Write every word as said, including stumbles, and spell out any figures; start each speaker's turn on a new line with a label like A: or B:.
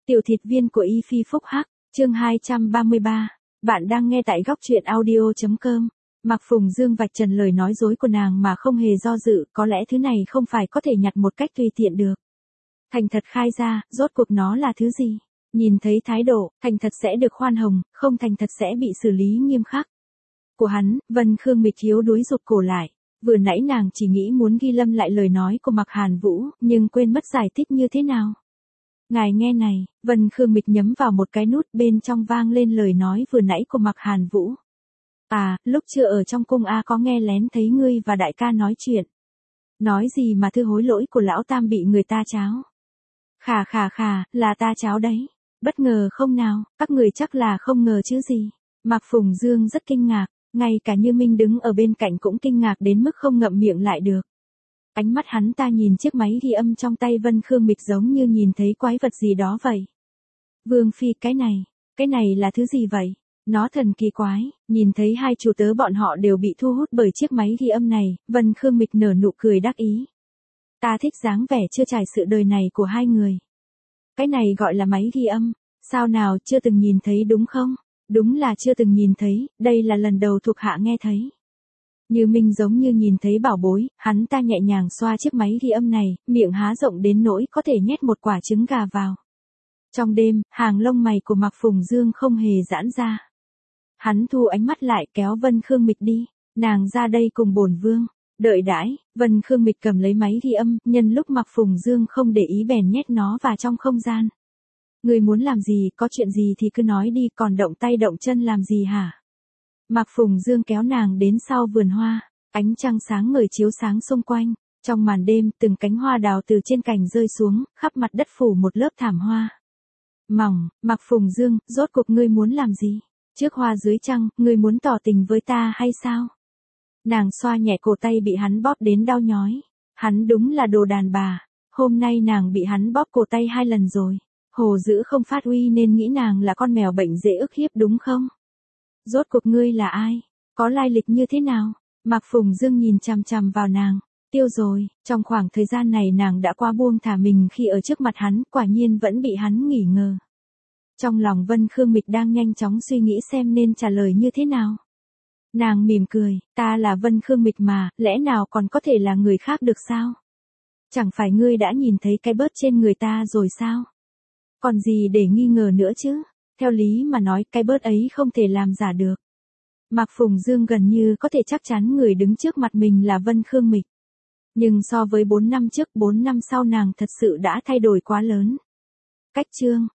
A: Tiểu thịt viên của Y Phi Phúc Hắc, chương hai trăm ba mươi ba. Bạn đang nghe tại góc truyện audio chấm com. Mạc Phùng Dương vạch trần lời nói dối của nàng mà không hề do dự, có lẽ thứ này không phải có thể nhặt một cách tùy tiện được. Thành thật khai ra, rốt cuộc nó là thứ gì? Nhìn thấy thái độ, thành thật sẽ được khoan hồng, không thành thật sẽ bị xử lý nghiêm khắc. Của hắn, Vân Khương Mịch yếu đuối rụt cổ lại. Vừa nãy nàng chỉ nghĩ muốn ghi lâm lại lời nói của Mạc Hàn Vũ, nhưng quên mất giải thích như thế nào. Ngài nghe này, Vân Khương Mịch nhấm vào một cái nút, bên trong vang lên lời nói vừa nãy của Mạc Hàn Vũ. À, lúc chưa ở trong cung A có nghe lén thấy ngươi và đại ca nói chuyện. Nói gì mà thư hối lỗi của lão tam bị người ta cháo. Khà khà khà, là ta cháo đấy. Bất ngờ không nào, các người chắc là không ngờ chứ gì. Mạc Phùng Dương rất kinh ngạc, ngay cả Như Minh đứng ở bên cạnh cũng kinh ngạc đến mức không ngậm miệng lại được. Ánh mắt hắn ta nhìn chiếc máy ghi âm trong tay Vân Khương Mịch giống như nhìn thấy quái vật gì đó vậy. Vương Phi, cái này, cái này là thứ gì vậy? Nó thần kỳ quái, nhìn thấy hai chủ tớ bọn họ đều bị thu hút bởi chiếc máy ghi âm này, Vân Khương Mịch nở nụ cười đắc ý. Ta thích dáng vẻ chưa trải sự đời này của hai người. Cái này gọi là máy ghi âm, sao nào chưa từng nhìn thấy đúng không? Đúng là chưa từng nhìn thấy, đây là lần đầu thuộc hạ nghe thấy. Như Minh giống như nhìn thấy bảo bối, hắn ta nhẹ nhàng xoa chiếc máy ghi âm này, miệng há rộng đến nỗi có thể nhét một quả trứng gà vào. Trong đêm, hàng lông mày của Mạc Phùng Dương không hề giãn ra. Hắn thu ánh mắt lại kéo Vân Khương Mịch đi, nàng ra đây cùng bổn vương. Đợi đãi, Vân Khương Mịch cầm lấy máy ghi âm, nhân lúc Mạc Phùng Dương không để ý bèn nhét nó vào trong không gian. Người muốn làm gì, có chuyện gì thì cứ nói đi, còn động tay động chân làm gì hả? Mạc Phùng Dương kéo nàng đến sau vườn hoa, ánh trăng sáng ngời chiếu sáng xung quanh, trong màn đêm, từng cánh hoa đào từ trên cành rơi xuống, khắp mặt đất phủ một lớp thảm hoa. Mỏng, Mạc Phùng Dương, rốt cuộc ngươi muốn làm gì? Trước hoa dưới trăng, ngươi muốn tỏ tình với ta hay sao? Nàng xoa nhẹ cổ tay bị hắn bóp đến đau nhói. Hắn đúng là đồ đàn bà, hôm nay nàng bị hắn bóp cổ tay hai lần rồi. Hồ dữ không phát uy nên nghĩ nàng là con mèo bệnh dễ ức hiếp đúng không? Rốt cuộc ngươi là ai? Có lai lịch như thế nào? Mạc Phùng Dương nhìn chằm chằm vào nàng. Tiêu rồi, trong khoảng thời gian này nàng đã qua buông thả mình khi ở trước mặt hắn, quả nhiên vẫn bị hắn nghỉ ngờ. Trong lòng Vân Khương Mịch đang nhanh chóng suy nghĩ xem nên trả lời như thế nào. Nàng mỉm cười, ta là Vân Khương Mịch mà, lẽ nào còn có thể là người khác được sao? Chẳng phải ngươi đã nhìn thấy cái bớt trên người ta rồi sao? Còn gì để nghi ngờ nữa chứ? Theo lý mà nói, cái bớt ấy không thể làm giả được. Mạc Phùng Dương gần như có thể chắc chắn người đứng trước mặt mình là Vân Khương Mịch. Nhưng so với bốn năm trước, bốn năm sau nàng thật sự đã thay đổi quá lớn. Cách chương,